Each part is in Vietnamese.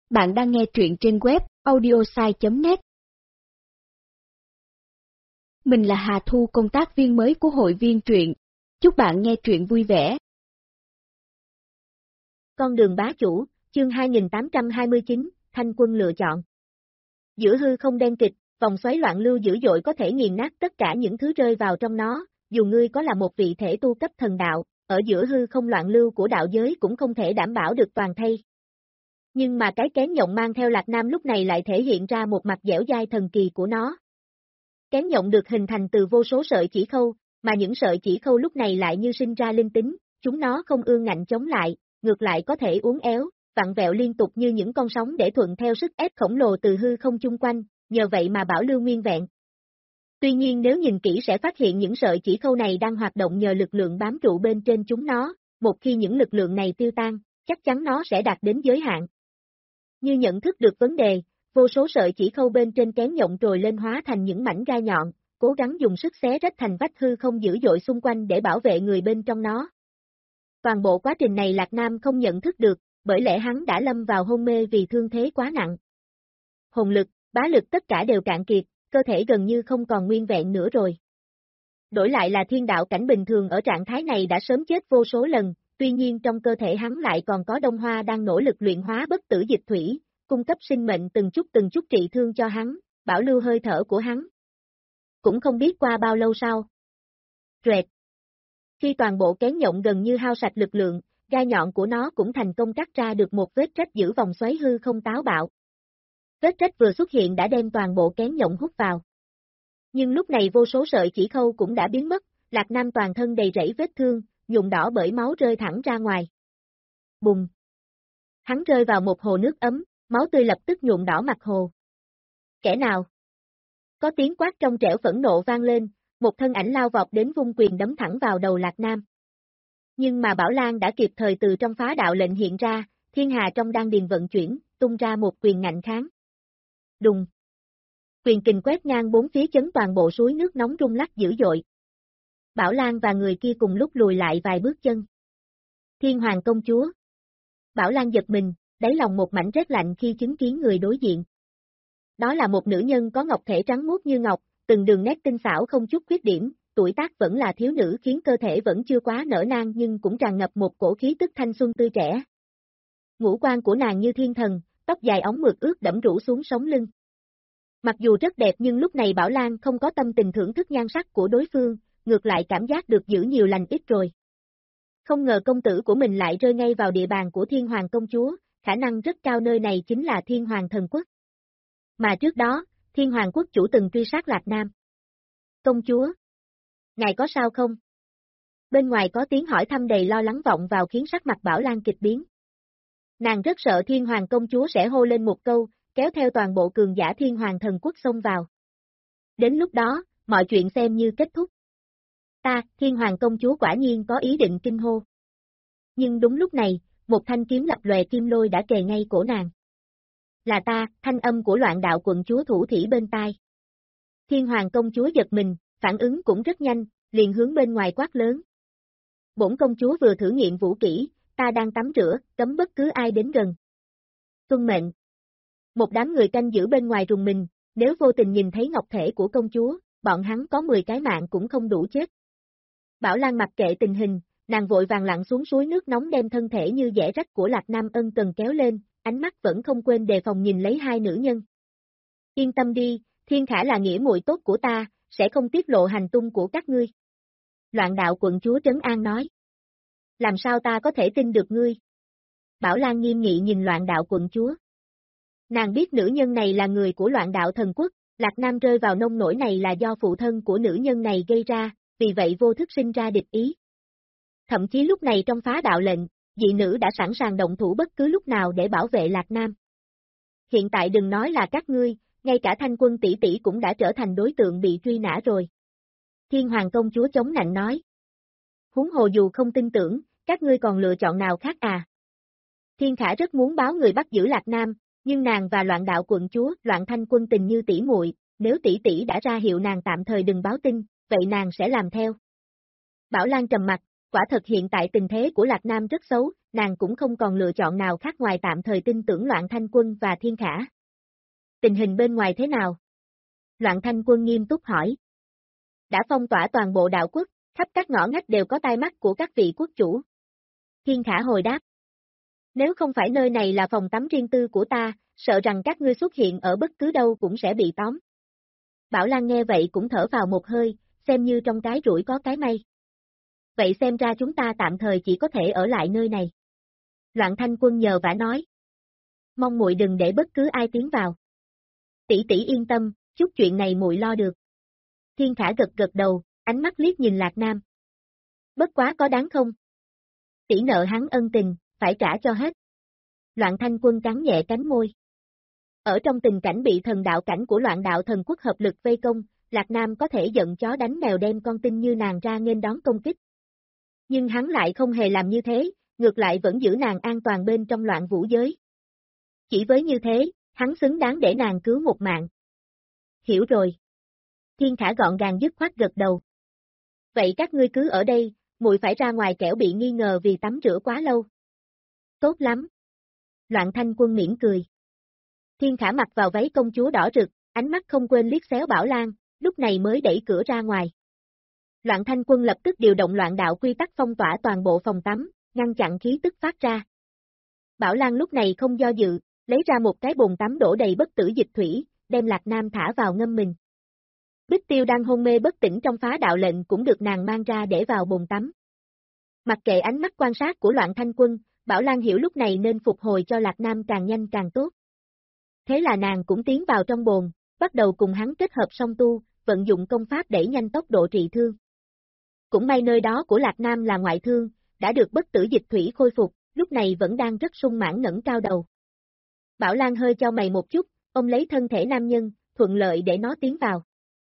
Bạn đang nghe truyện trên web audiosai.net. Mình là Hà Thu, công tác viên mới của hội viên truyện. Chúc bạn nghe truyện vui vẻ. Con đường bá chủ, chương 2829, Thanh quân lựa chọn. Giữa hư không đen kịch, vòng xoáy loạn lưu dữ dội có thể nghiền nát tất cả những thứ rơi vào trong nó, dù ngươi có là một vị thể tu cấp thần đạo, ở giữa hư không loạn lưu của đạo giới cũng không thể đảm bảo được toàn thây. Nhưng mà cái kén nhộng mang theo Lạc Nam lúc này lại thể hiện ra một mặt dẻo dai thần kỳ của nó. Kén nhộng được hình thành từ vô số sợi chỉ khâu, mà những sợi chỉ khâu lúc này lại như sinh ra linh tính, chúng nó không ương ngạnh chống lại, ngược lại có thể uốn éo, vặn vẹo liên tục như những con sóng để thuận theo sức ép khổng lồ từ hư không chung quanh, nhờ vậy mà bảo lưu nguyên vẹn. Tuy nhiên nếu nhìn kỹ sẽ phát hiện những sợi chỉ khâu này đang hoạt động nhờ lực lượng bám trụ bên trên chúng nó, một khi những lực lượng này tiêu tan, chắc chắn nó sẽ đạt đến giới hạn. Như nhận thức được vấn đề, vô số sợi chỉ khâu bên trên kén nhộng trồi lên hóa thành những mảnh gai nhọn, cố gắng dùng sức xé rách thành vách hư không dữ dội xung quanh để bảo vệ người bên trong nó. Toàn bộ quá trình này Lạc Nam không nhận thức được, bởi lẽ hắn đã lâm vào hôn mê vì thương thế quá nặng. Hồn lực, bá lực tất cả đều cạn kiệt, cơ thể gần như không còn nguyên vẹn nữa rồi. Đổi lại là thiên đạo cảnh bình thường ở trạng thái này đã sớm chết vô số lần, tuy nhiên trong cơ thể hắn lại còn có Đông Hoa đang nỗ lực luyện hóa bất tử dịch thủy, cung cấp sinh mệnh từng chút trị thương cho hắn, bảo lưu hơi thở của hắn. Cũng không biết qua bao lâu sau. Rệt. Khi toàn bộ kén nhộng gần như hao sạch lực lượng, gai nhọn của nó cũng thành công cắt ra được một vết rách giữ vòng xoáy hư không táo bạo. Vết rách vừa xuất hiện đã đem toàn bộ kén nhộng hút vào. Nhưng lúc này vô số sợi chỉ khâu cũng đã biến mất, Lạc Nam toàn thân đầy rẫy vết thương, nhuộm đỏ bởi máu rơi thẳng ra ngoài. Bùng! Hắn rơi vào một hồ nước ấm, máu tươi lập tức nhuộm đỏ mặt hồ. Kẻ nào? Có tiếng quát trong trẻo phẫn nộ vang lên, một thân ảnh lao vọt đến vung quyền đấm thẳng vào đầu Lạc Nam. Nhưng mà Bảo Lan đã kịp thời từ trong phá đạo lệnh hiện ra, thiên hà trong đan điền vận chuyển, tung ra một quyền ngạnh kháng. Đùng! Quyền kình quét ngang bốn phía chấn toàn bộ suối nước nóng rung lắc dữ dội. Bảo Lan và người kia cùng lúc lùi lại vài bước chân. Thiên Hoàng công chúa. Bảo Lan giật mình, đáy lòng một mảnh rét lạnh khi chứng kiến người đối diện. Đó là một nữ nhân có ngọc thể trắng muốt như ngọc, từng đường nét tinh xảo không chút khuyết điểm, tuổi tác vẫn là thiếu nữ khiến cơ thể vẫn chưa quá nở nang nhưng cũng tràn ngập một cổ khí tức thanh xuân tươi trẻ. Ngũ quan của nàng như thiên thần, tóc dài óng mượt ướt đẫm rủ xuống sống lưng. Mặc dù rất đẹp nhưng lúc này Bảo Lan không có tâm tình thưởng thức nhan sắc của đối phương, ngược lại cảm giác được giữ nhiều lành ít rồi. Không ngờ công tử của mình lại rơi ngay vào địa bàn của Thiên Hoàng công chúa, khả năng rất cao nơi này chính là Thiên Hoàng thần quốc. Mà trước đó, Thiên Hoàng quốc chủ từng truy sát Lạc Nam. Công chúa, ngài có sao không? Bên ngoài có tiếng hỏi thăm đầy lo lắng vọng vào khiến sắc mặt Bảo Lan kịch biến. Nàng rất sợ Thiên Hoàng công chúa sẽ hô lên một câu, kéo theo toàn bộ cường giả Thiên Hoàng thần quốc xông vào. Đến lúc đó, mọi chuyện xem như kết thúc. Thiên Hoàng công chúa quả nhiên có ý định kinh hô. Nhưng đúng lúc này, một thanh kiếm lập lòe kim lôi đã kề ngay cổ nàng. Là ta, thanh âm của Loạn Đạo quận chúa thủ thỉ bên tai. Thiên Hoàng công chúa giật mình, phản ứng cũng rất nhanh, liền hướng bên ngoài quát lớn. Bổn công chúa vừa thử nghiệm vũ kỹ, ta đang tắm rửa, cấm bất cứ ai đến gần. Tuân mệnh. Một đám người canh giữ bên ngoài rùng mình, nếu vô tình nhìn thấy ngọc thể của công chúa, bọn hắn có 10 cái mạng cũng không đủ chết. Bảo Lan mặc kệ tình hình, nàng vội vàng lặn xuống suối nước nóng đem thân thể như dẻ rách của Lạc Nam ân cần kéo lên, ánh mắt vẫn không quên đề phòng nhìn lấy hai nữ nhân. Yên tâm đi, Thiên Khả là nghĩa muội tốt của ta, sẽ không tiết lộ hành tung của các ngươi. Loạn Đạo quận chúa trấn an nói. Làm sao ta có thể tin được ngươi? Bảo Lan nghiêm nghị nhìn Loạn Đạo quận chúa. Nàng biết nữ nhân này là người của Loạn Đạo thần quốc, Lạc Nam rơi vào nông nổi này là do phụ thân của nữ nhân này gây ra, vì vậy vô thức sinh ra địch ý. Thậm chí lúc này trong phá đạo lệnh, dị nữ đã sẵn sàng động thủ bất cứ lúc nào để bảo vệ Lạc Nam. Hiện tại đừng nói là các ngươi, ngay cả Thanh quân tỷ tỷ cũng đã trở thành đối tượng bị truy nã rồi. Thiên Hoàng công chúa chống nạnh nói. Huống hồ dù không tin tưởng, các ngươi còn lựa chọn nào khác à? Thiên Khả rất muốn báo người bắt giữ Lạc Nam, nhưng nàng và Loạn Đạo quận chúa, Loạn Thanh quân tình như tỷ muội, nếu tỷ tỷ đã ra hiệu nàng tạm thời đừng báo tin, vậy nàng sẽ làm theo. Bảo Lan trầm mặt, Quả thật hiện tại tình thế của Lạc Nam rất xấu, nàng cũng không còn lựa chọn nào khác ngoài tạm thời tin tưởng Loạn Thanh Quân và Thiên Khả. Tình hình bên ngoài thế nào? Loạn Thanh Quân nghiêm túc hỏi. Đã phong tỏa toàn bộ đạo quốc, khắp các ngõ ngách đều có tai mắt của các vị quốc chủ. Thiên Khả hồi đáp. Nếu không phải nơi này là phòng tắm riêng tư của ta, sợ rằng các ngươi xuất hiện ở bất cứ đâu cũng sẽ bị tóm. Bảo Lan nghe vậy cũng thở vào một hơi, xem như trong cái rủi có cái may. Vậy xem ra chúng ta tạm thời chỉ có thể ở lại nơi này. Loạn Thanh Quân nhờ vả nói. Mong muội đừng để bất cứ ai tiến vào. Tỷ tỷ yên tâm, chút chuyện này muội lo được. Thiên Khả gật gật đầu, ánh mắt liếc nhìn Lạc Nam. Bất quá có đáng không? Tỷ nợ hắn ân tình, phải trả cho hết. Loạn Thanh Quân cắn nhẹ cánh môi. Ở trong tình cảnh bị thần đạo cảnh của Loạn Đạo Thần Quốc hợp lực vây công, Lạc Nam có thể giận chó đánh mèo đem con tin như nàng ra nghênh đón công kích. Nhưng hắn lại không hề làm như thế, ngược lại vẫn giữ nàng an toàn bên trong Loạn Vũ giới. Chỉ với như thế, hắn xứng đáng để nàng cứu một mạng. Hiểu rồi. Thiên Khả gọn gàng dứt khoát gật đầu. Vậy các ngươi cứ ở đây, muội phải ra ngoài kẻo bị nghi ngờ vì tắm rửa quá lâu. Tốt lắm. Loạn Thanh Quân mỉm cười. Thiên Khả mặc vào váy công chúa đỏ rực, ánh mắt không quên liếc xéo Bảo Lan, lúc này mới đẩy cửa ra ngoài. Loạn Thanh Quân lập tức điều động loạn đạo quy tắc phong tỏa toàn bộ phòng tắm, ngăn chặn khí tức phát ra. Bảo Lan lúc này không do dự, lấy ra một cái bồn tắm đổ đầy bất tử dịch thủy, đem Lạc Nam thả vào ngâm mình. Bích Tiêu đang hôn mê bất tỉnh trong phá đạo lệnh cũng được nàng mang ra để vào bồn tắm. Mặc kệ ánh mắt quan sát của Loạn Thanh Quân, Bảo Lan hiểu lúc này nên phục hồi cho Lạc Nam càng nhanh càng tốt. Thế là nàng cũng tiến vào trong bồn, bắt đầu cùng hắn kết hợp song tu, vận dụng công pháp đẩy nhanh tốc độ trị thương. Cũng may nơi đó của Lạc Nam là ngoại thương, đã được bất tử dịch thủy khôi phục, lúc này vẫn đang rất sung mãn ngẩng cao đầu. Bảo Lan hơi chau mày một chút, ôm lấy thân thể nam nhân, thuận lợi để nó tiến vào.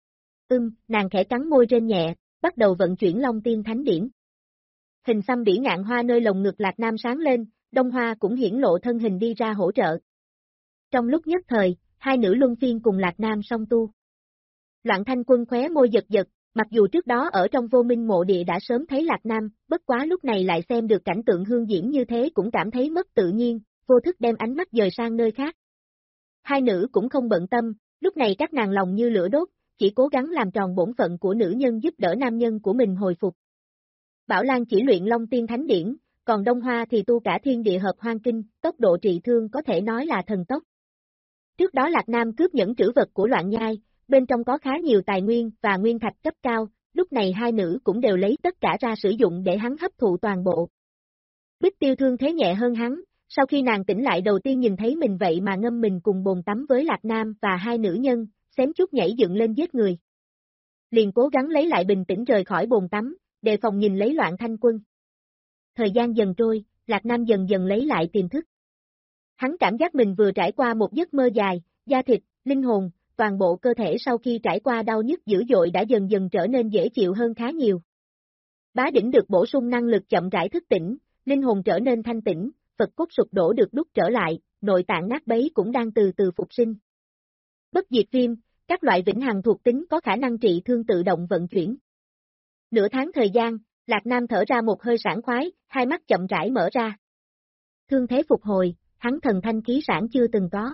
Nàng khẽ cắn môi rên nhẹ, bắt đầu vận chuyển Long Tiên Thánh Điển. Hình xăm bỉ ngạn hoa nơi lồng ngực Lạc Nam sáng lên, Đông Hoa cũng hiển lộ thân hình đi ra hỗ trợ. Trong lúc nhất thời, hai nữ luân phiên cùng Lạc Nam song tu. Loạn Thanh Quân khóe môi giật giật, mặc dù trước đó ở trong Vô Minh mộ địa đã sớm thấy Lạc Nam, bất quá lúc này lại xem được cảnh tượng hương diễm như thế cũng cảm thấy mất tự nhiên, vô thức đem ánh mắt dời sang nơi khác. Hai nữ cũng không bận tâm, lúc này các nàng lòng như lửa đốt, chỉ cố gắng làm tròn bổn phận của nữ nhân giúp đỡ nam nhân của mình hồi phục. Bảo Lan chỉ luyện Long Tiên Thánh Điển, còn Đông Hoa thì tu cả Thiên Địa Hợp Hoang Kinh, tốc độ trị thương có thể nói là thần tốc. Trước đó Lạc Nam cướp nhẫn trữ vật của Loạn Nhai, bên trong có khá nhiều tài nguyên và nguyên thạch cấp cao, lúc này hai nữ cũng đều lấy tất cả ra sử dụng để hắn hấp thụ toàn bộ. Bích Tiêu thương thế nhẹ hơn hắn, sau khi nàng tỉnh lại đầu tiên nhìn thấy mình vậy mà ngâm mình cùng bồn tắm với Lạc Nam và hai nữ nhân, xém chút nhảy dựng lên giết người. Liền cố gắng lấy lại bình tĩnh rời khỏi bồn tắm, đề phòng nhìn lấy Loạn Thanh Quân. Thời gian dần trôi, Lạc Nam dần dần lấy lại tiềm thức. Hắn cảm giác mình vừa trải qua một giấc mơ dài, da thịt, linh hồn, toàn bộ cơ thể sau khi trải qua đau nhức dữ dội đã dần dần trở nên dễ chịu hơn khá nhiều. Bá đỉnh được bổ sung năng lực chậm rãi thức tỉnh, linh hồn trở nên thanh tĩnh, Phật cốt sụp đổ được đúc trở lại, nội tạng nát bấy cũng đang từ từ phục sinh. Bất diệt viêm, các loại vĩnh hằng thuộc tính có khả năng trị thương tự động vận chuyển. Nửa tháng thời gian, Lạc Nam thở ra một hơi sảng khoái, hai mắt chậm rãi mở ra. Thương thế phục hồi, hắn thần thanh khí sản chưa từng có.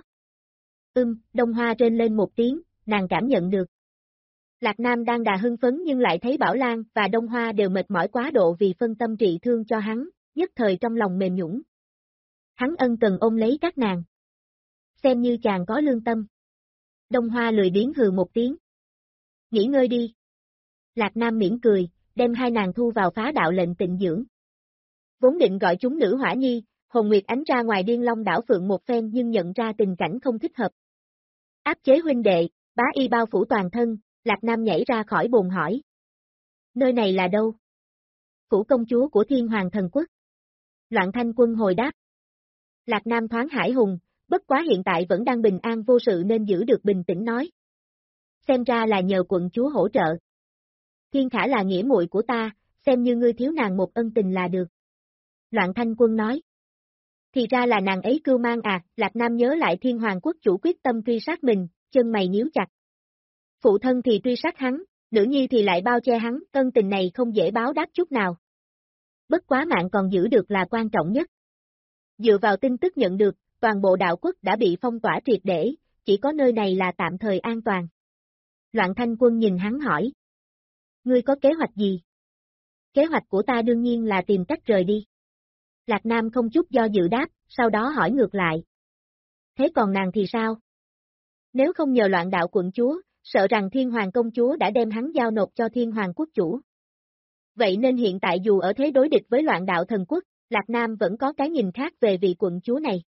Đông Hoa rên lên một tiếng, nàng cảm nhận được. Lạc Nam đang đà hưng phấn nhưng lại thấy Bảo Lan và Đông Hoa đều mệt mỏi quá độ vì phân tâm trị thương cho hắn, nhất thời trong lòng mềm nhũn. Hắn ân cần ôm lấy các nàng. Xem như chàng có lương tâm. Đông Hoa lười biếng hừ một tiếng. Nghỉ ngơi đi. Lạc Nam mỉm cười, đem hai nàng thu vào phá đạo lệnh tịnh dưỡng. Vốn định gọi chúng nữ hỏa nhi, Hồn Nguyệt Ánh ra ngoài Điên Long đảo phượng một phen nhưng nhận ra tình cảnh không thích hợp. Áp chế huynh đệ, bá y bao phủ toàn thân, Lạc Nam nhảy ra khỏi bồn hỏi. Nơi này là đâu? Phủ công chúa của Thiên Hoàng Thần Quốc. Loạn Thanh Quân hồi đáp. Lạc Nam thoáng hải hùng, bất quá hiện tại vẫn đang bình an vô sự nên giữ được bình tĩnh nói. Xem ra là nhờ quận chúa hỗ trợ. Thiên Khả là nghĩa muội của ta, xem như ngươi thiếu nàng một ân tình là được. Loạn Thanh Quân nói. Thì ra là nàng ấy cưu mang à, Lạc Nam nhớ lại Thiên Hoàng quốc chủ quyết tâm truy sát mình, chân mày nhíu chặt. Phụ thân thì truy sát hắn, nữ nhi thì lại bao che hắn, ân tình này không dễ báo đáp chút nào. bất quá mạng còn giữ được là quan trọng nhất. Dựa vào tin tức nhận được, toàn bộ đạo quốc đã bị phong tỏa triệt để, chỉ có nơi này là tạm thời an toàn. Loạn Thanh Quân nhìn hắn hỏi. Ngươi có kế hoạch gì? Kế hoạch của ta đương nhiên là tìm cách rời đi. Lạc Nam không chút do dự đáp, sau đó hỏi ngược lại. Thế còn nàng thì sao? Nếu không nhờ Loạn Đạo quận chúa, sợ rằng Thiên Hoàng công chúa đã đem hắn giao nộp cho Thiên Hoàng quốc chủ. Vậy nên hiện tại dù ở thế đối địch với Loạn Đạo thần quốc, Lạc Nam vẫn có cái nhìn khác về vị quận chúa này.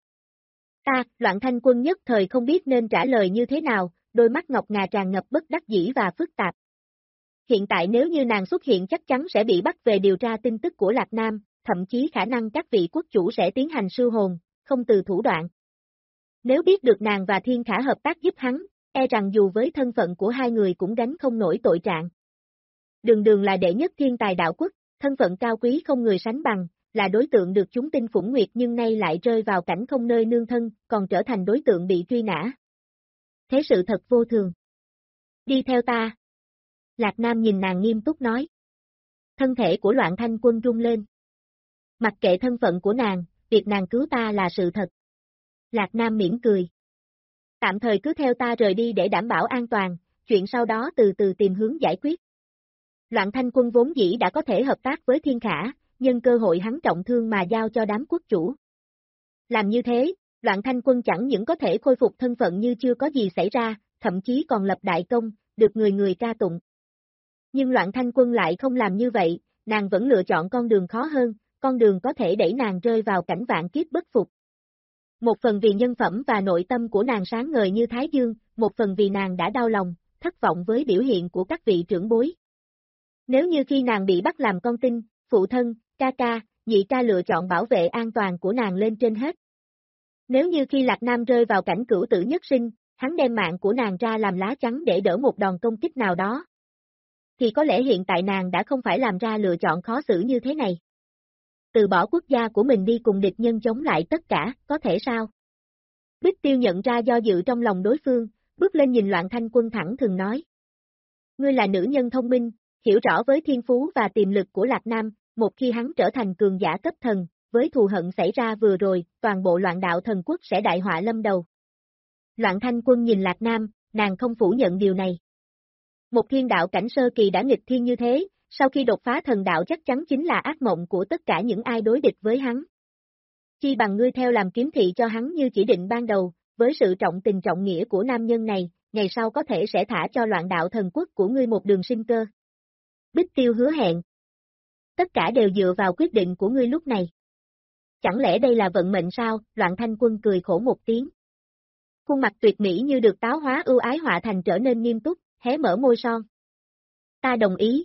Loạn Thanh Quân nhất thời không biết nên trả lời như thế nào, đôi mắt ngọc ngà tràn ngập bất đắc dĩ và phức tạp. Hiện tại nếu như nàng xuất hiện chắc chắn sẽ bị bắt về điều tra tin tức của Lạc Nam, thậm chí khả năng các vị quốc chủ sẽ tiến hành sưu hồn, không từ thủ đoạn. Nếu biết được nàng và Thiên Khả hợp tác giúp hắn, e rằng dù với thân phận của hai người cũng gánh không nổi tội trạng. Đường là đệ nhất thiên tài đạo quốc, thân phận cao quý không người sánh bằng, là đối tượng được chúng tin phủng nguyệt nhưng nay lại rơi vào cảnh không nơi nương thân, còn trở thành đối tượng bị truy nã. Thế sự thật vô thường. Đi theo ta. Lạc Nam nhìn nàng nghiêm túc nói. Thân thể của Loạn Thanh Quân rung lên. Mặc kệ thân phận của nàng, việc nàng cứu ta là sự thật. Lạc Nam mỉm cười. Tạm thời cứ theo ta rời đi để đảm bảo an toàn, chuyện sau đó từ từ tìm hướng giải quyết. Loạn Thanh Quân vốn dĩ đã có thể hợp tác với Thiên Khả, nhân cơ hội hắn trọng thương mà giao cho đám quốc chủ. Làm như thế, Loạn Thanh Quân chẳng những có thể khôi phục thân phận như chưa có gì xảy ra, thậm chí còn lập đại công, được người người ca tụng. Nhưng Loạn Thanh Quân lại không làm như vậy, nàng vẫn lựa chọn con đường khó hơn, con đường có thể đẩy nàng rơi vào cảnh vạn kiếp bất phục. Một phần vì nhân phẩm và nội tâm của nàng sáng ngời như Thái Dương, một phần vì nàng đã đau lòng, thất vọng với biểu hiện của các vị trưởng bối. Nếu như khi nàng bị bắt làm con tin, phụ thân, ca, nhị ca lựa chọn bảo vệ an toàn của nàng lên trên hết. Nếu như khi Lạc Nam rơi vào cảnh cửu tử nhất sinh, hắn đem mạng của nàng ra làm lá chắn để đỡ một đòn công kích nào đó, thì có lẽ hiện tại nàng đã không phải làm ra lựa chọn khó xử như thế này. Từ bỏ quốc gia của mình đi cùng địch nhân chống lại tất cả, có thể sao? Bích Tiêu nhận ra do dự trong lòng đối phương, bước lên nhìn Loạn Thanh Quân thẳng thừng nói. Ngươi là nữ nhân thông minh, hiểu rõ với thiên phú và tiềm lực của Lạc Nam, một khi hắn trở thành cường giả cấp thần, với thù hận xảy ra vừa rồi, toàn bộ Loạn Đạo thần quốc sẽ đại họa lâm đầu. Loạn Thanh Quân nhìn Lạc Nam, nàng không phủ nhận điều này. Một thiên đạo cảnh sơ kỳ đã nghịch thiên như thế, sau khi đột phá thần đạo chắc chắn chính là ác mộng của tất cả những ai đối địch với hắn. Chi bằng ngươi theo làm kiếm thị cho hắn như chỉ định ban đầu, với sự trọng tình trọng nghĩa của nam nhân này, ngày sau có thể sẽ thả cho Loạn Đạo thần quốc của ngươi một đường sinh cơ. Bích Tiêu hứa hẹn. Tất cả đều dựa vào quyết định của ngươi lúc này. Chẳng lẽ đây là vận mệnh sao? Loạn Thanh Quân cười khổ một tiếng. Khuôn mặt tuyệt mỹ như được táo hóa ưu ái họa thành trở nên nghiêm túc, hé mở môi son. Ta đồng ý.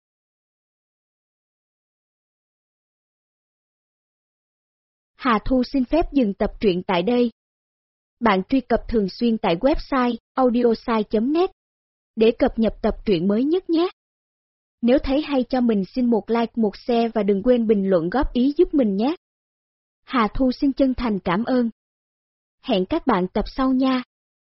Hà Thu xin phép dừng tập truyện tại đây. Bạn truy cập thường xuyên tại website audiosai.net để cập nhật tập truyện mới nhất nhé. Nếu thấy hay cho mình xin một like, một share và đừng quên bình luận góp ý giúp mình nhé. Hà Thu xin chân thành cảm ơn. Hẹn các bạn tập sau nha.